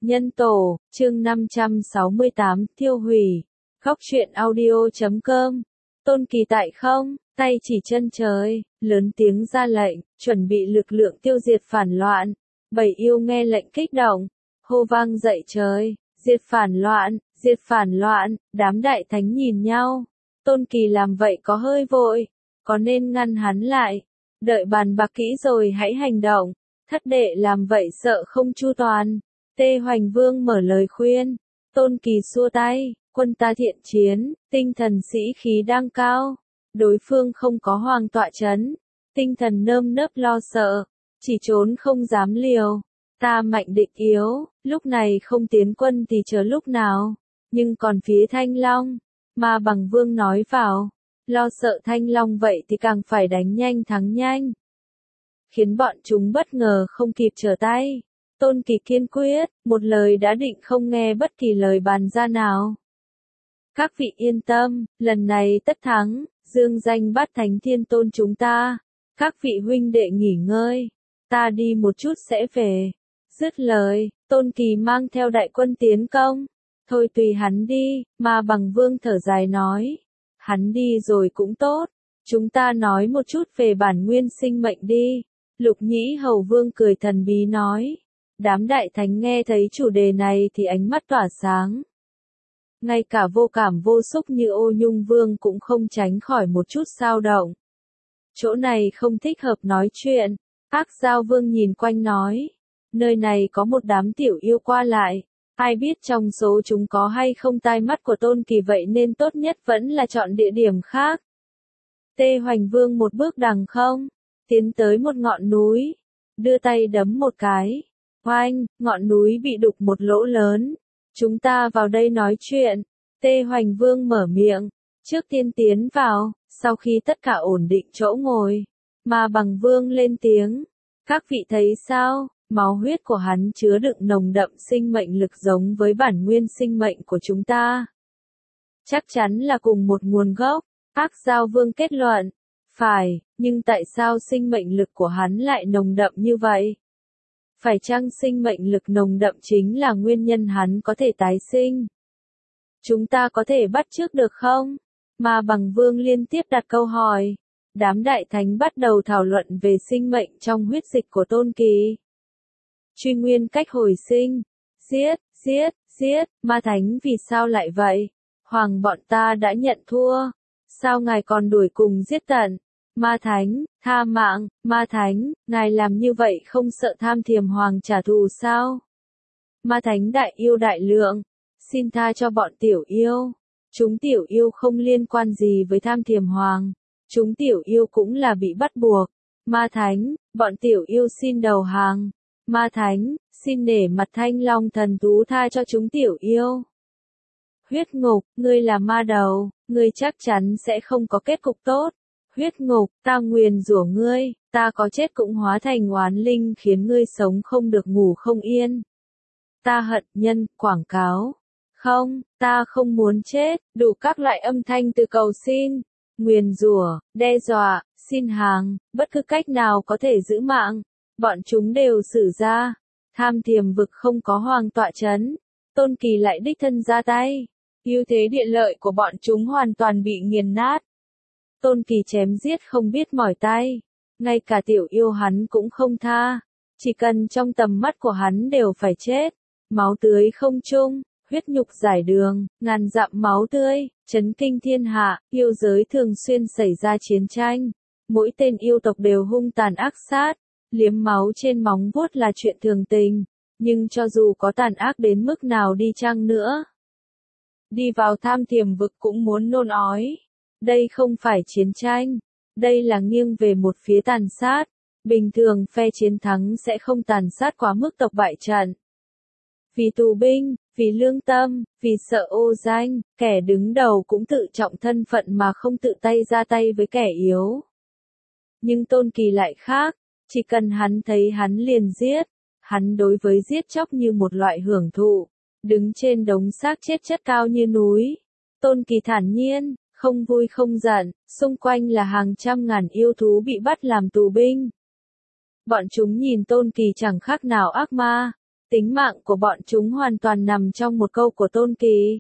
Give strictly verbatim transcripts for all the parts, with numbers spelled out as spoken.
Nhân tổ, chương năm trăm sáu mươi tám, tiêu hủy. Góc truyện audio chấm com. Tôn Kỳ tại không, tay chỉ chân trời, lớn tiếng ra lệnh, chuẩn bị lực lượng tiêu diệt phản loạn. Bảy yêu nghe lệnh kích động, hô vang dậy trời, diệt phản loạn, diệt phản loạn, đám đại thánh nhìn nhau. Tôn Kỳ làm vậy có hơi vội, có nên ngăn hắn lại, đợi bàn bạc kỹ rồi hãy hành động. Thất đệ làm vậy sợ không chu toàn. Tê Hoành Vương mở lời khuyên. Tôn Kỳ xua tay, quân ta thiện chiến, tinh thần sĩ khí đang cao. Đối phương không có hoàng tọa chấn, tinh thần nơm nớp lo sợ, chỉ trốn không dám liều. Ta mạnh địch yếu, lúc này không tiến quân thì chờ lúc nào. Nhưng còn phía Thanh Long, Ma Bằng Vương nói vào, lo sợ Thanh Long vậy thì càng phải đánh nhanh thắng nhanh. Khiến bọn chúng bất ngờ không kịp trở tay. Tôn Kỳ kiên quyết, một lời đã định không nghe bất kỳ lời bàn ra nào. Các vị yên tâm, lần này tất thắng, dương danh bát thánh thiên tôn chúng ta. Các vị huynh đệ nghỉ ngơi, ta đi một chút sẽ về. Dứt lời, Tôn Kỳ mang theo đại quân tiến công. Thôi tùy hắn đi, Ma Bằng Vương thở dài nói. Hắn đi rồi cũng tốt, chúng ta nói một chút về bản nguyên sinh mệnh đi. Lục Nhĩ Hầu Vương cười thần bí nói. Đám đại thánh nghe thấy chủ đề này thì ánh mắt tỏa sáng. Ngay cả vô cảm vô xúc như Ô Nhung Vương cũng không tránh khỏi một chút xao động. Chỗ này không thích hợp nói chuyện. Ác Giao Vương nhìn quanh nói. Nơi này có một đám tiểu yêu qua lại. Ai biết trong số chúng có hay không tai mắt của Tôn Kỳ, vậy nên tốt nhất vẫn là chọn địa điểm khác. Tê Hoành Vương một bước đằng không, tiến tới một ngọn núi, đưa tay đấm một cái. Oanh, ngọn núi bị đục một lỗ lớn. Chúng ta vào đây nói chuyện. Tê Hoành Vương mở miệng, trước tiên tiến vào, sau khi tất cả ổn định chỗ ngồi. Ma Bằng Vương lên tiếng. Các vị thấy sao, máu huyết của hắn chứa đựng nồng đậm sinh mệnh lực giống với bản nguyên sinh mệnh của chúng ta. Chắc chắn là cùng một nguồn gốc, Ác Giao Vương kết luận. Phải, nhưng tại sao sinh mệnh lực của hắn lại nồng đậm như vậy? Phải chăng sinh mệnh lực nồng đậm chính là nguyên nhân hắn có thể tái sinh? Chúng ta có thể bắt chước được không? Ma Bằng Vương liên tiếp đặt câu hỏi. Đám đại thánh bắt đầu thảo luận về sinh mệnh trong huyết dịch của Tôn Kỳ. Truy nguyên cách hồi sinh. Giết, giết, giết, Ma Thánh vì sao lại vậy? Hoàng bọn ta đã nhận thua. Sao ngài còn đuổi cùng giết tận? Ma Thánh, tha mạng, Ma Thánh, ngài làm như vậy không sợ Tham Thiềm Hoàng trả thù sao? Ma Thánh đại yêu đại lượng, xin tha cho bọn tiểu yêu. Chúng tiểu yêu không liên quan gì với Tham Thiềm Hoàng. Chúng tiểu yêu cũng là bị bắt buộc. Ma Thánh, bọn tiểu yêu xin đầu hàng. Ma Thánh, xin nể mặt Thanh Long thần thú tha cho chúng tiểu yêu. Huyết Ngục, ngươi là ma đầu, ngươi chắc chắn sẽ không có kết cục tốt. Huyết Ngục, ta nguyền rủa ngươi, ta có chết cũng hóa thành oán linh khiến ngươi sống không được ngủ không yên. Ta hận nhân, quảng cáo. Không, ta không muốn chết, đủ các loại âm thanh từ cầu xin, nguyền rủa, đe dọa, xin hàng, bất cứ cách nào có thể giữ mạng. Bọn chúng đều sử ra. Tham Thiềm vực không có hoàng tọa chấn. Tôn Kỳ lại đích thân ra tay. Ưu thế địa lợi của bọn chúng hoàn toàn bị nghiền nát. Tôn Kỳ chém giết không biết mỏi tay. Ngay cả tiểu yêu hắn cũng không tha. Chỉ cần trong tầm mắt của hắn đều phải chết. Máu tưới không trung, huyết nhục giải đường, ngàn dặm máu tươi, chấn kinh thiên hạ. Yêu giới thường xuyên xảy ra chiến tranh. Mỗi tên yêu tộc đều hung tàn ác sát. Liếm máu trên móng vuốt là chuyện thường tình. Nhưng cho dù có tàn ác đến mức nào đi chăng nữa, đi vào Tham Thiềm vực cũng muốn nôn ói. Đây không phải chiến tranh. Đây là nghiêng về một phía tàn sát. Bình thường phe chiến thắng sẽ không tàn sát quá mức tộc bại trận. Vì tù binh, vì lương tâm, vì sợ ô danh, kẻ đứng đầu cũng tự trọng thân phận mà không tự tay ra tay với kẻ yếu. Nhưng Tôn Kỳ lại khác. Chỉ cần hắn thấy hắn liền giết. Hắn đối với giết chóc như một loại hưởng thụ. Đứng trên đống xác chết chất cao như núi. Tôn Kỳ thản nhiên, không vui không giận, xung quanh là hàng trăm ngàn yêu thú bị bắt làm tù binh. Bọn chúng nhìn Tôn Kỳ chẳng khác nào ác ma. Tính mạng của bọn chúng hoàn toàn nằm trong một câu của Tôn Kỳ.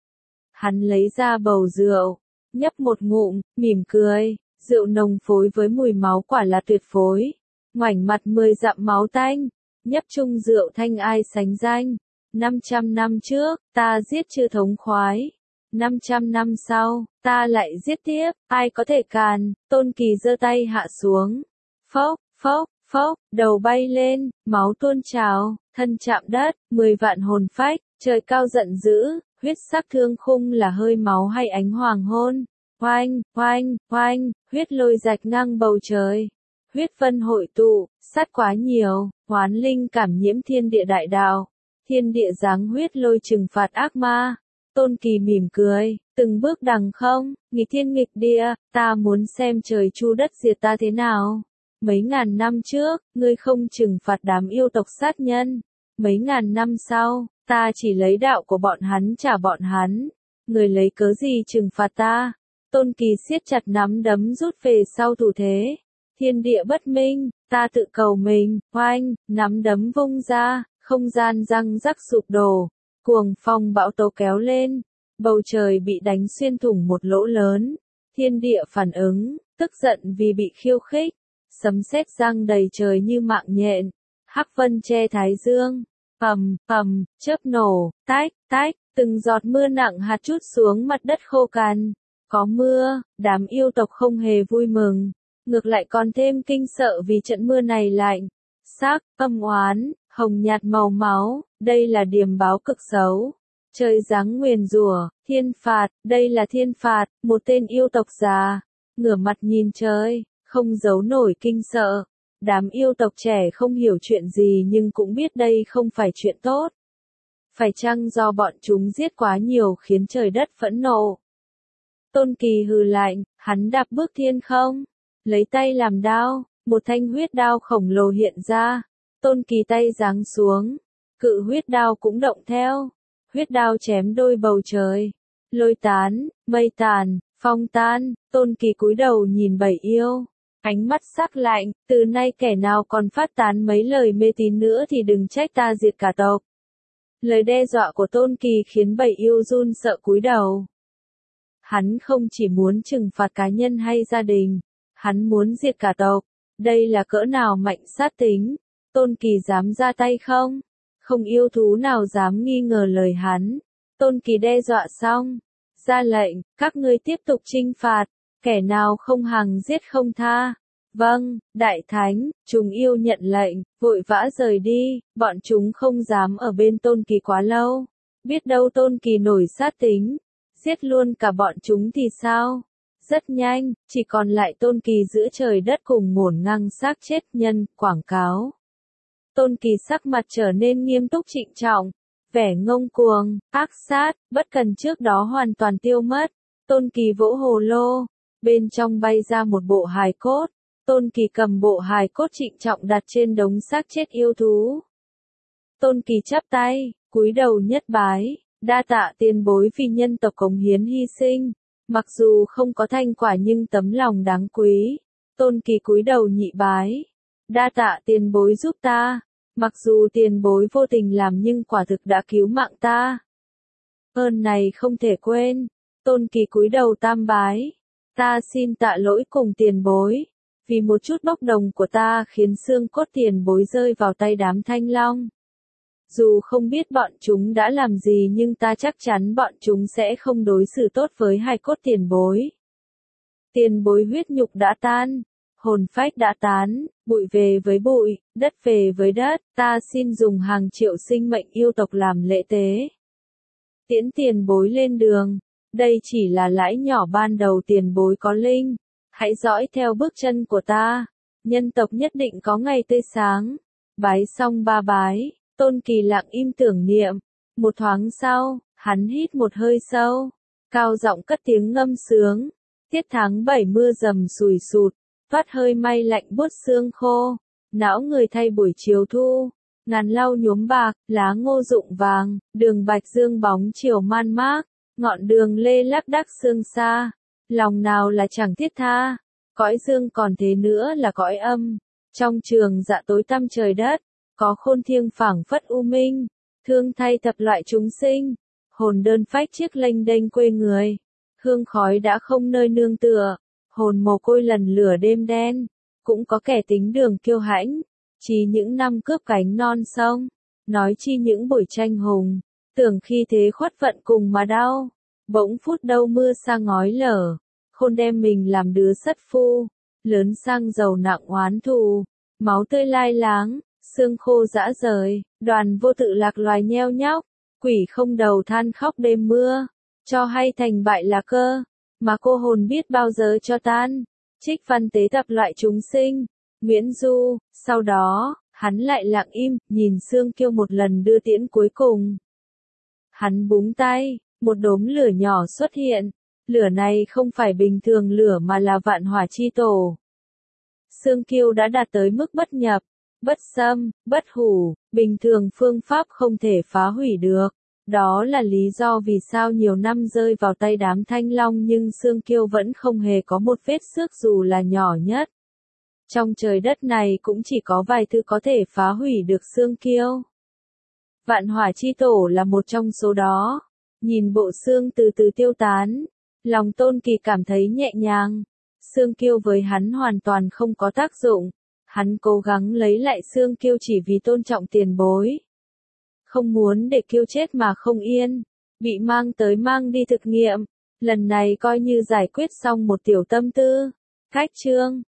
Hắn lấy ra bầu rượu, nhấp một ngụm, mỉm cười, rượu nồng phối với mùi máu quả là tuyệt phối. Ngoảnh mặt mười dặm máu tanh, nhấp chung rượu thanh ai sánh danh. năm trăm năm trước, ta giết chư thống khoái. năm trăm năm sau, ta lại giết tiếp, ai có thể càn. Tôn Kỳ giơ tay hạ xuống. Phốc, phốc, phốc, đầu bay lên, máu tuôn trào, thân chạm đất, mười vạn hồn phách, trời cao giận dữ, huyết sắc thương khung là hơi máu hay ánh hoàng hôn. Oanh, oanh, oanh, huyết lôi rạch ngang bầu trời. Huyết vân hội tụ, sát quá nhiều, hoán linh cảm nhiễm thiên địa đại đạo. Thiên địa giáng huyết lôi trừng phạt ác ma. Tôn Kỳ mỉm cười, từng bước đằng không, nghịch thiên nghịch địa, ta muốn xem trời chu đất diệt ta thế nào. Mấy ngàn năm trước, ngươi không trừng phạt đám yêu tộc sát nhân. Mấy ngàn năm sau, ta chỉ lấy đạo của bọn hắn trả bọn hắn. Ngươi lấy cớ gì trừng phạt ta? Tôn Kỳ siết chặt nắm đấm rút về sau thủ thế. Thiên địa bất minh, ta tự cầu mình, oanh, nắm đấm vung ra, không gian răng rắc sụp đổ. Cuồng phong bão tố kéo lên, bầu trời bị đánh xuyên thủng một lỗ lớn. Thiên địa phản ứng, tức giận vì bị khiêu khích. Sấm sét giăng đầy trời như mạng nhện. Hắc vân che thái dương. Ầm, ầm, chớp nổ, tách, tách, từng giọt mưa nặng hạt trút xuống mặt đất khô cằn. Có mưa, đám yêu tộc không hề vui mừng, ngược lại còn thêm kinh sợ vì trận mưa này lạnh, sắc, âm oán, hồng nhạt màu máu, đây là điềm báo cực xấu. Trời giáng nguyền rủa, thiên phạt, đây là thiên phạt, một tên yêu tộc già, ngửa mặt nhìn trời, không giấu nổi kinh sợ. Đám yêu tộc trẻ không hiểu chuyện gì nhưng cũng biết đây không phải chuyện tốt. Phải chăng do bọn chúng giết quá nhiều khiến trời đất phẫn nộ? Tôn Kỳ hừ lạnh, hắn đạp bước thiên không, lấy tay làm đao, một thanh huyết đao khổng lồ hiện ra. Tôn Kỳ tay giáng xuống, cự huyết đao cũng động theo. Huyết đao chém đôi bầu trời, lôi tán, mây tàn, phong tan. Tôn Kỳ cúi đầu nhìn bảy yêu, ánh mắt sắc lạnh, từ nay kẻ nào còn phát tán mấy lời mê tín nữa thì đừng trách ta diệt cả tộc. Lời đe dọa của Tôn Kỳ khiến bảy yêu run sợ cúi đầu. Hắn không chỉ muốn trừng phạt cá nhân hay gia đình, hắn muốn diệt cả tộc. Đây là cỡ nào mạnh sát tính. Tôn Kỳ dám ra tay không? Không yêu thú nào dám nghi ngờ lời hắn. Tôn Kỳ đe dọa xong, ra lệnh, các ngươi tiếp tục trinh phạt, kẻ nào không hàng giết không tha. Vâng, đại thánh, chúng yêu nhận lệnh, vội vã rời đi, bọn chúng không dám ở bên Tôn Kỳ quá lâu. Biết đâu Tôn Kỳ nổi sát tính, giết luôn cả bọn chúng thì sao? Rất nhanh, chỉ còn lại Tôn Kỳ giữa trời đất cùng ngổn ngang xác chết nhân, quảng cáo. Tôn Kỳ sắc mặt trở nên nghiêm túc trịnh trọng, vẻ ngông cuồng, ác sát, bất cần trước đó hoàn toàn tiêu mất. Tôn Kỳ vỗ hồ lô, bên trong bay ra một bộ hài cốt. Tôn Kỳ cầm bộ hài cốt trịnh trọng đặt trên đống xác chết yêu thú. Tôn Kỳ chắp tay, cúi đầu nhất bái, đa tạ tiền bối vì nhân tộc cống hiến hy sinh. Mặc dù không có thành quả nhưng tấm lòng đáng quý. Tôn Kỳ cúi đầu nhị bái, đa tạ tiền bối giúp ta. Mặc dù tiền bối vô tình làm nhưng quả thực đã cứu mạng ta. Ơn này không thể quên. Tôn Kỳ cúi đầu tam bái, ta xin tạ lỗi cùng tiền bối. Vì một chút bốc đồng của ta khiến xương cốt tiền bối rơi vào tay đám thanh long. Dù không biết bọn chúng đã làm gì nhưng ta chắc chắn bọn chúng sẽ không đối xử tốt với hài cốt tiền bối. Tiền bối huyết nhục đã tan, hồn phách đã tán, bụi về với bụi, đất về với đất, ta xin dùng hàng triệu sinh mệnh yêu tộc làm lễ tế. Tiễn tiền bối lên đường, đây chỉ là lãi nhỏ ban đầu tiền bối có linh. Hãy dõi theo bước chân của ta, nhân tộc nhất định có ngày tươi sáng. Bái xong ba bái, Tôn Kỳ lặng im tưởng niệm. Một thoáng sau, hắn hít một hơi sâu, cao giọng cất tiếng ngâm sướng. Tiết tháng bảy mưa rầm sùi sụt, toát hơi may lạnh buốt xương khô. Não người thay buổi chiều thu, ngàn lau nhuốm bạc, lá ngô rụng vàng, đường bạch dương bóng chiều man mác, ngọn đường lê lác đác sương xa. Lòng nào là chẳng thiết tha, cõi dương còn thế nữa là cõi âm. Trong trường dạ tối tăm trời đất, có khôn thiêng phảng phất u minh, thương thay thập loại chúng sinh, hồn đơn phách chiếc lênh đênh quê người, hương khói đã không nơi nương tựa, hồn mồ côi lần lửa đêm đen, cũng có kẻ tính đường kiêu hãnh, chỉ những năm cướp cánh non sông, nói chi những buổi tranh hùng, tưởng khi thế khuất vận cùng mà đau, bỗng phút đâu mưa sa ngói lở, khôn đem mình làm đứa sất phu, lớn sang giàu nặng oán thù, máu tươi lai láng, xương khô rã rời, đoàn vô tự lạc loài nheo nhóc, quỷ không đầu than khóc đêm mưa, cho hay thành bại là cơ, mà cô hồn biết bao giờ cho tan. Trích văn tế tập loại chúng sinh, Nguyễn Du, sau đó, hắn lại lặng im, nhìn Sương Kiêu một lần đưa tiễn cuối cùng. Hắn búng tay, một đốm lửa nhỏ xuất hiện, lửa này không phải bình thường lửa mà là vạn hỏa chi tổ. Sương Kiêu đã đạt tới mức bất nhập, bất xâm, bất hủ, bình thường phương pháp không thể phá hủy được. Đó là lý do vì sao nhiều năm rơi vào tay đám Thanh Long nhưng Sương Kiêu vẫn không hề có một vết xước dù là nhỏ nhất. Trong trời đất này cũng chỉ có vài thứ có thể phá hủy được Sương Kiêu. Vạn hỏa chi tổ là một trong số đó. Nhìn bộ xương từ từ tiêu tán, lòng Tôn Kỳ cảm thấy nhẹ nhàng. Sương Kiêu với hắn hoàn toàn không có tác dụng. Hắn cố gắng lấy lại Sương Kiêu chỉ vì tôn trọng tiền bối. Không muốn để Kiêu chết mà không yên, bị mang tới mang đi thực nghiệm, lần này coi như giải quyết xong một tiểu tâm tư. Cách chương